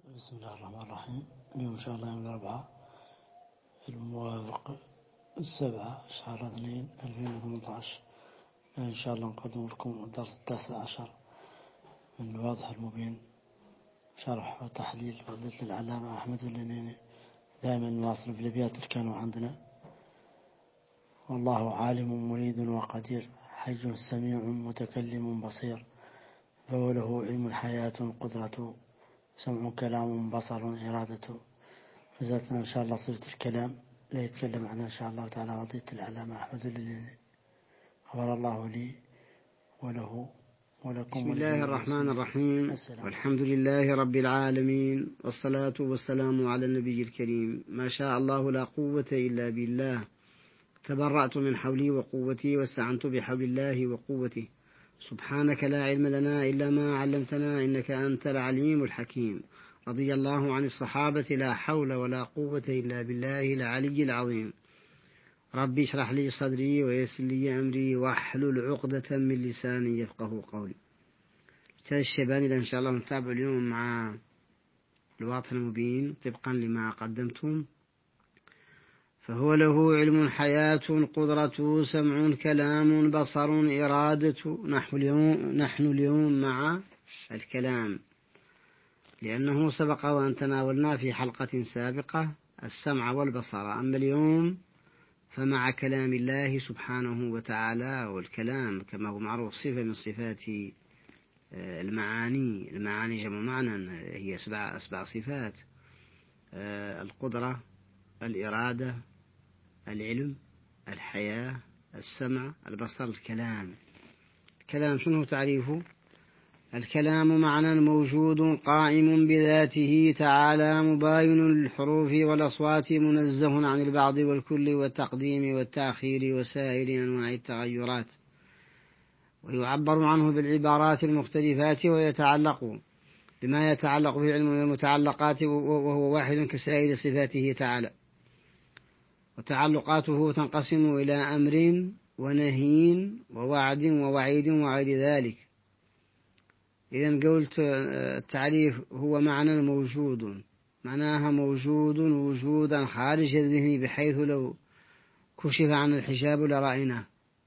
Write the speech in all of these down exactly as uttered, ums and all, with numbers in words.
بسم الله الرحمن الرحيم. اليوم إن شاء الله يوم الأربعاء الموافق السبعة شهر اثنين ألفين وثمانية عشر. إن شاء الله نقدم لكم الدرس التاسع عشر من الواضح المبين، شرح وتحليل فضيلة العلامة أحمد اللينيني، دائما نواصل في الأبيات اللي كانوا عندنا. والله عالم مريد وقدير، حي سميع متكلم بصير، فهو له علم حياة قدرة، سمع كلام بصر إرادة. فزاتنا إن شاء الله صفة الكلام لا يتكلم عنها إن شاء الله تعالى فضيلة العلامة أحمد اللينيني، غفر الله لي وله ولكم. بسم الله الرحمن الرحيم، والحمد لله رب العالمين، والصلاة والسلام على النبي الكريم. ما شاء الله لا قوة إلا بالله، تبرأت من حولي وقوتي واستعنت بحول الله وقوته. سبحانك لا علم لنا إلا ما علمتنا إنك أنت العليم الحكيم. رضي الله عن الصحابة، لا حول ولا قوة إلا بالله العلي العظيم. ربي اشرح لي صدري ويسر لي أمري واحلل عقدة من لساني يفقه قولي. أستاذ الشيباني، إن شاء الله نتابع اليوم مع الواضح المبين طبقا لما قدمتم. فهو له علم حياة قدرة، سمع كلام بصر إرادة. نحن اليوم, نحن اليوم مع الكلام، لأنه سبق وأن تناولنا في حلقة سابقة السمع والبصر. أما اليوم فمع كلام الله سبحانه وتعالى، والكلام كما هو معروف صفة من صفات المعاني. المعاني جمع معنى، هي أسبع, أسبع صفات: القدرة، الإرادة، العلم، الحياة، السمع، البصر، الكلام. الكلام شنو تعريفه؟ الكلام معنى موجود قائم بذاته تعالى، مباين للحروف والأصوات، منزه عن البعض والكل والتقديم والتأخير وسائر أنواع التغيرات، ويعبر عنه بالعبارات المختلفات، ويتعلق بما يتعلق به علم المتعلقات، وهو واحد كسائر صفاته تعالى. وتعلقاته تنقسم إلى أمر ونهي ووعد ووعيد وغير ذلك. إذن قلت التعريف هو معنى موجود، معناها موجود وجودا خارج الذهن، بحيث لو كشف عن الحجاب لرأيناه.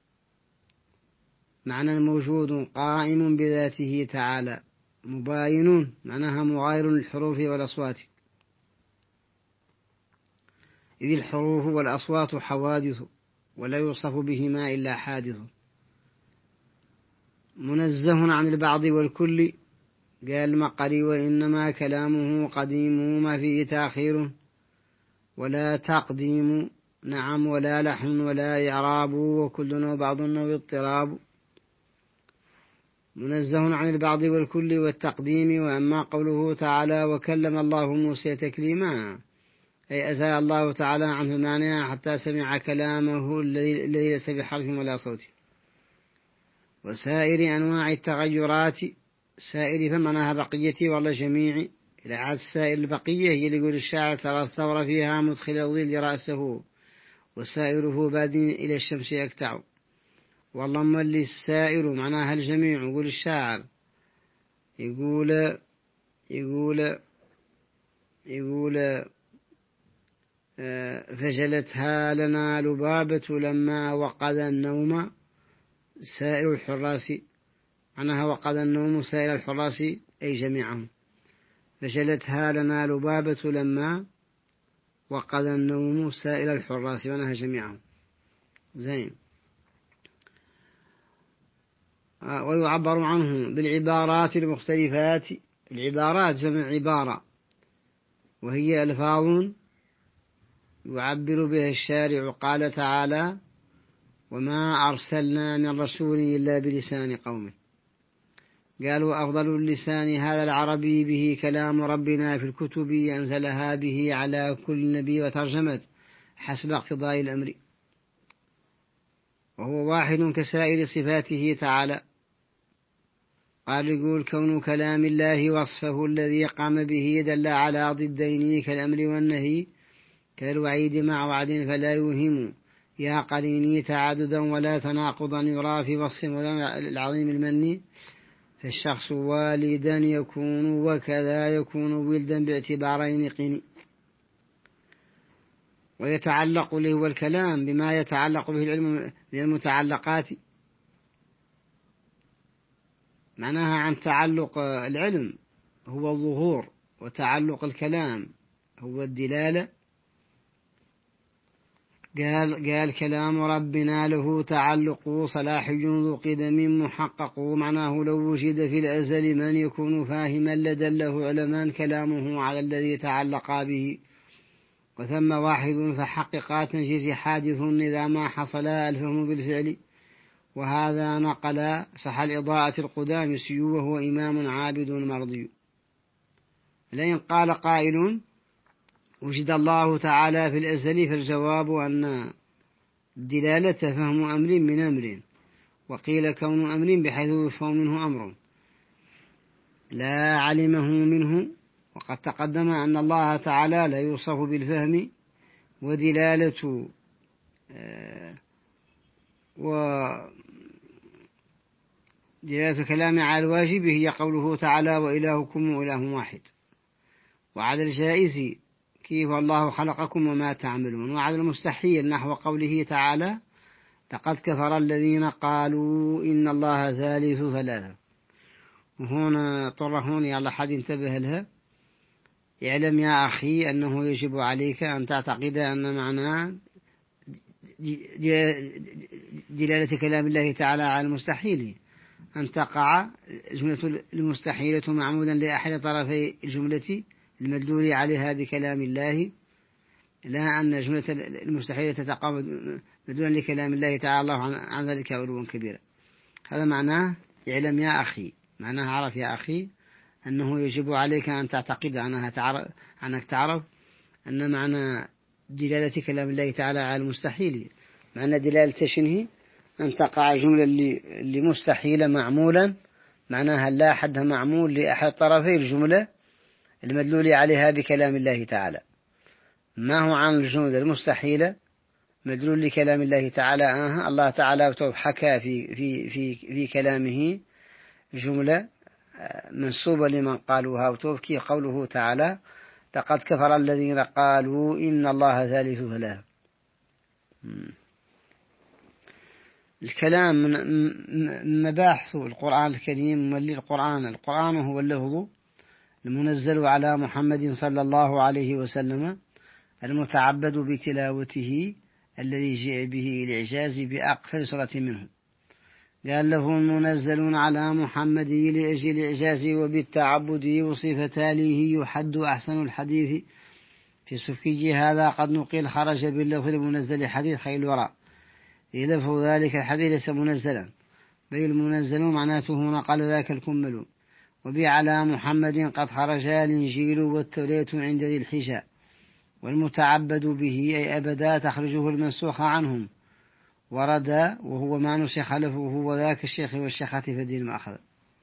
معنى موجود قائم بذاته تعالى، مباين معناها مغاير للحروف والأصوات، إذ الحروف والأصوات حوادث ولا يوصف بهما إلا حادث. منزه عن البعض والكل، قال مقري وإنما كلامه قديم ما فيه تأخير ولا تقديم، نعم، ولا لحن ولا إعراب، وكلنا بعضنا واضطراب. منزه عن البعض والكل والتقديم. وأما قوله تعالى وكلم الله موسى تكليما، أي أزال الله تعالى عنه المانع حتى سمع كلامه الذي ليس بحرف ولا صوت. وسائر أنواع التغيرات، سائر فمعناها بقيتي والله جميع، إلى عاد السائر البقية هي اللي يقول الشاعر ترى الثور فيها مدخل الظل رأسه، وسائره باد إلى الشمس يكتع. والله ملي السائر معناها الجميع، يقول الشاعر يقول يقول يقول فجلتها لنا لبابة لما وقد النوم سائر الحراس، معناها وقد النوم سائر الحراس أي جميعهم. فجلتها لنا لبابة لما وقد النوم سائر الحراس، معناها جميعهم. زين. ويعبر عنه بالعبارات المختلفات. العبارات جمع عبارة، وهي ألفاظ يعبر بها الشارع. قال تعالى وما أرسلنا من رسول إلا بلسان قومه. قالوا أفضل اللسان هذا العربي، به كلام ربنا في الكتب أنزلها به على كل نبي، وترجمت حسب اقتضاء الأمر. وهو واحد كسائر صفاته تعالى. قال يقول كون كلام الله وصفه الذي قام به دل على ضدين كالأمر والنهي، كالوعيد مع وعد فلا يوهم يا قريني تعددا ولا تناقضا يرى في وصف العظيم المني. فالشخص والدا يكون وكذا يكون ولدا باعتبارين قني. ويتعلق له هو الكلام بما يتعلق به العلم من المتعلقات، معناها عن تعلق العلم هو الظهور، وتعلق الكلام هو الدلالة. قال قال كلام ربنا له تعلق صلاحي ذو قدم محقق، معناه لو وجد في الأزل من يكون فاهما لدله علمان كلامه على الذي تعلق به، وثم واحد فحققا تنجيز حادث إذا ما حصل الفهم بالفعل. وهذا نقل صح الإضاءة القدامسي وهو إمام عابد مرضي. لئن قال قائل وجد الله تعالى في الأزل، فالجواب أن الدلالة فهم أمر من أمر، وقيل كون أمر بحيث يفهم منه أمر لا علمه منه. وقد تقدم أن الله تعالى لا يوصف بالفهم، ودلالة آه ودلالة كلام على الواجب هي قوله تعالى وإلهكم إله واحد. وعلى الجائز كيف الله خلقكم وما تعملون. وعلى المستحيل نحو قوله تعالى لقد كفر الذين قالوا إن الله ثالث ثلاثة. وهنا طرحون يا الله حد انتبه لها. اعلم يا أخي أنه يجب عليك أن تعتقد أن معنى دلالة كلام الله تعالى على المستحيل أن تقع جملة المستحيلة معمولا لأحد طرفي الجملة المدلول عليها بكلام الله، لا أن جملة المستحيلة تقع مدلولا لكلام الله تعالى الله عن ذلك علوا كبيرا. هذا معناه اعلم يا أخي، معناه عرف يا أخي أنه يجب عليك أن تعتقد أنها تعرف أنك تعرف أن معنى دلالة كلام الله تعالى على المستحيل معنى دلالة شنه أن تقع جملة اللي مستحيلة معمولا، معناها لا حدها معمول لأحد طرفي الجملة المدلول عليها بكلام الله تعالى. ما هو عن الجملة المستحيلة مدلول لكلام الله تعالى. آه الله تعالى حكى في, في, في, في كلامه جملة منسوبة لمن قالوها، وتوفكي قوله تعالى لقد كفر الذين قالوا إن الله ثالث ثلاثة. الكلام من مباحث القرآن الكريم، واللي القرآن القرآن هو اللفظ المنزل على محمد صلى الله عليه وسلم المتعبد بتلاوته الذي جاء به الإعجاز بأقصر سورة منه. قال له منزل على محمد لأجل الإعجاز وبالتعبد وصف تاليه يحد أحسن الحديث في سفكي. هذا قد نقل خرج باللفظ المنزل حديث خير الوراء، لفظ ذلك الحديث ليس منزلا بل المنزل معناته نقل ذاك الكمل. وبي على محمد قد خرج الإنجيل والتوراة عند ذي الحجاء، والمتعبد به أي أبدا تخرجه المنسوخ عنهم ورد وهو ما نسخ له وهو ذاك الشيخ والشيخة في الدين المأخذ.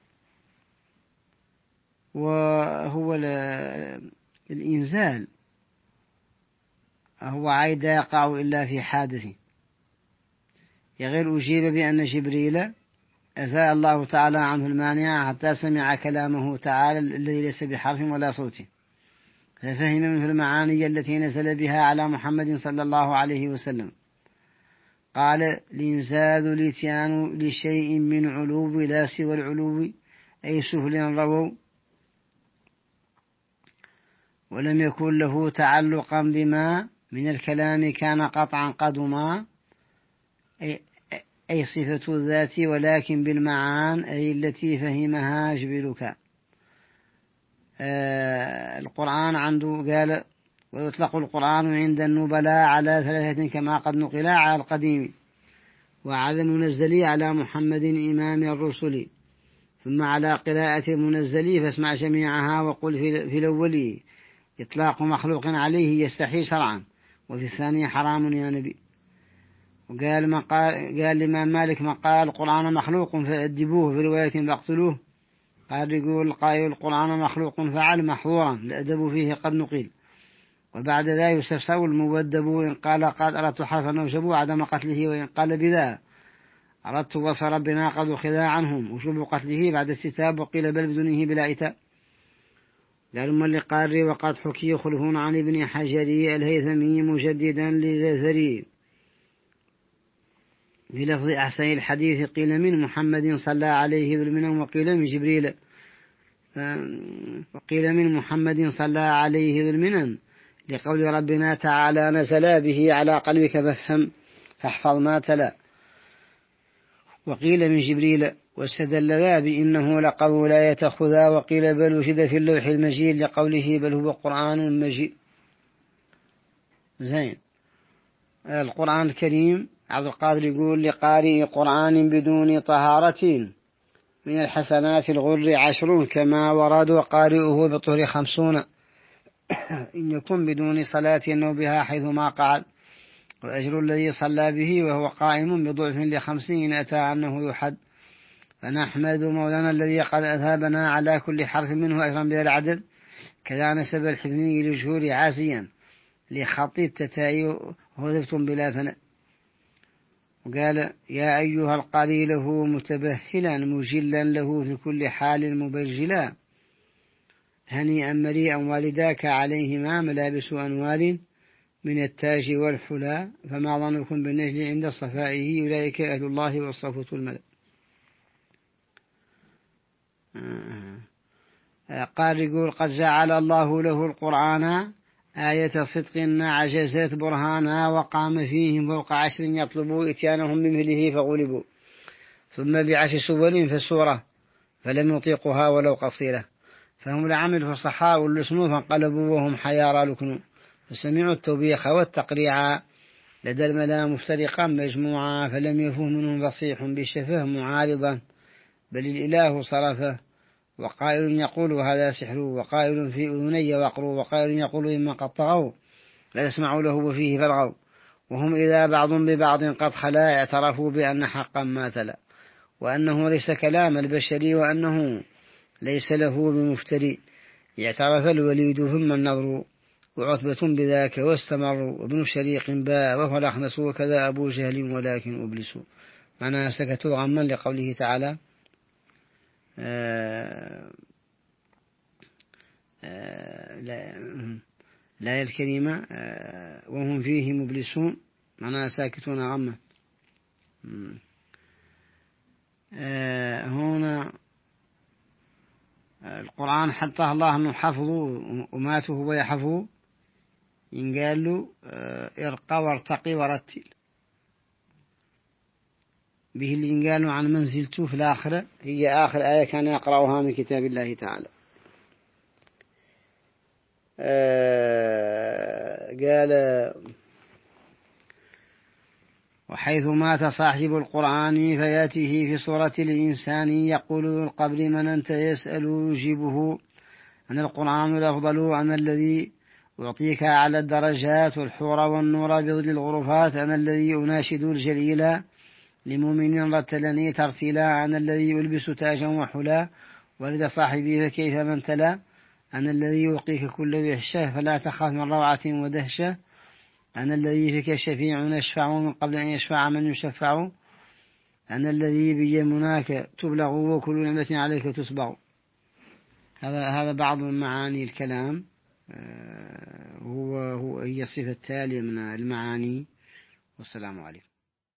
وهو الإنزال هو عيد يقع إلا في حادث. غير أجيب بأن جبريل أزال الله تعالى عنه المانع حتى سمع كلامه تعالى الذي ليس بحرف ولا صوت، ففهم منه المعاني التي نزل بها على محمد صلى الله عليه وسلم. قال الإنزال الإتيان لشيء من علو لا سوى العلو أي سهل رووا، ولم يكن له تعلقا بما من الكلام كان قطعا قدما أي, أي صفة الذات، ولكن بالمعان أي التي فهمها جبريلك. آه القرآن عنده قال ويطلق القرآن عند النبلاء على ثلاثة كما قد نقل على القديم، وعلى المنزل على محمد إمام الرسل، ثم على قراءة المنزل فاسمع جميعها وقل في الأول إطلاق مخلوق عليه يستحي شرعا، وفي الثاني حرام يا نبي. وقال ما قال قال الإمام مالك ما قال القرآن مخلوق فأدبوه، في رواية فاقتلوه. قال يقول قائل القرآن مخلوق فعل محظورا الأدب فيه قد نقيل. وبعد ذا يستفسر المودب إن قال قد أردت حرفا أوجبوا عدم قتله، وإن قال بذا أردت وصف ربنا قد أخذ عنهم وشوب قتله بعد استتاب، وقيل بل بدونه بلا إتاب. لعلم لقاري وقد حكي خلفون عن ابن حجري الهيثمي مجددا للزري بلفظ أحسن الحديث، قيل من محمد صلى عليه ذو المنن، وقيل من جبريل وقيل من محمد صلى عليه ذو المنن، لقول ربنا تعالى نزل به على قلبك فافهم فاحفظ ما تلا. وقيل من جبريل، واستدل ذا بإنه لقول لا يتخذا، وقيل بل وجد في اللوح المجيد لقوله بل هو قرآن مجيد. زين. القرآن الكريم عبد القادر يقول لقارئ قرآن بدون طهارة من الحسنات الغر عشرون، كما ورد وقارئه بطهر خمسون إن يكن بدون صلاة أو بها حيثما قعد، وأجر الذي صلى به وهو قائم بضعف لخمسين أتى عنه يحد. فنحمد مولانا الذي قد أثابنا على كل حرف منه أجرا بلا العدد، كذا نسب الحفني للجهور عاسيا لخط التتاء وهذبتم بلا فناء. وقال يا أيها القارئ له متبهلا مجلا له في كل حال مبجلا، هنيئا مريئا والداك عليهما ملابس أنوار من التاج والحلا، فما ظنكم بالنجل عند صفائه أولئك أهل الله والصفوة الملأ. قال يقول قد جعل الله له القرآن آية صدق عجزت برهانا، وقام فيهم فوق عشر يطلبوا إتيانهم بمثله فغلبوا، ثم بعشر سور في السورة فلم يطيقها ولو قصيرة، فهم لعمل فصحاء واللسنوا فانقلبوا وهم حيارى لكنوا، فسمعوا التوبيخ والتقريعا لدى الملا مفترقا مجموعا، فلم يفه منهم بصيح بالشفه معارضا بل الإله صرفه، وقائل يقول هذا سحر، وقائل في أذني وقر، وقائل يقول إما قد طغوا لا يسمعوا له وفيه فالغوا، وهم إذا بعض ببعض قد خلا اعترفوا بأن حقا ما تلا، وأنه ليس كلام البشري، وأنه ليس له بمفتري، اعترف الوليد ثم النظر وعتبة بذاك واستمروا، وابن شريق باء وهو الأخنس، وكذا أبو جهل ولكن أبلسوا. معناها سكتوا غما لقوله تعالى آه آه لا, لا الكريمة آه وهم فيه مبلسون، معناها ساكتون غما. آه هنا القرآن حتى الله أنه حفظوا وماته ويحفظوا، ينقال له ارقى وارتقي ورتل، به اللي ينقالوا عن منزلته في الآخرة، هي آخر آية كان يقرأها من كتاب الله تعالى. آه قال وحيث مات صاحب القرآن فياته في صورة الإنسان، يقول ذو القبر من أنت يسأل يجيبه أن القرآن الأفضل، أنا الذي أعطيك على الدرجات والحور والنور بظل الغرفات، أنا الذي أناشد الجليل لمؤمن رتلني ترتيلا، أنا الذي ألبس تاجا وحلا ولد صاحبي فكيف من تلا، أنا الذي يلقيك كل وحشة فلا تخاف من روعة ودهشة، أنا الذي فيك الشفيع نشفع من قبل أن يشفع من يشفع، أنا الذي بيمناك تبلغ وكل نعمة عليك تسبغ. هذا هذا بعض من معاني الكلام، هو هو هي الصفة التالية من المعاني. والسلام عليكم.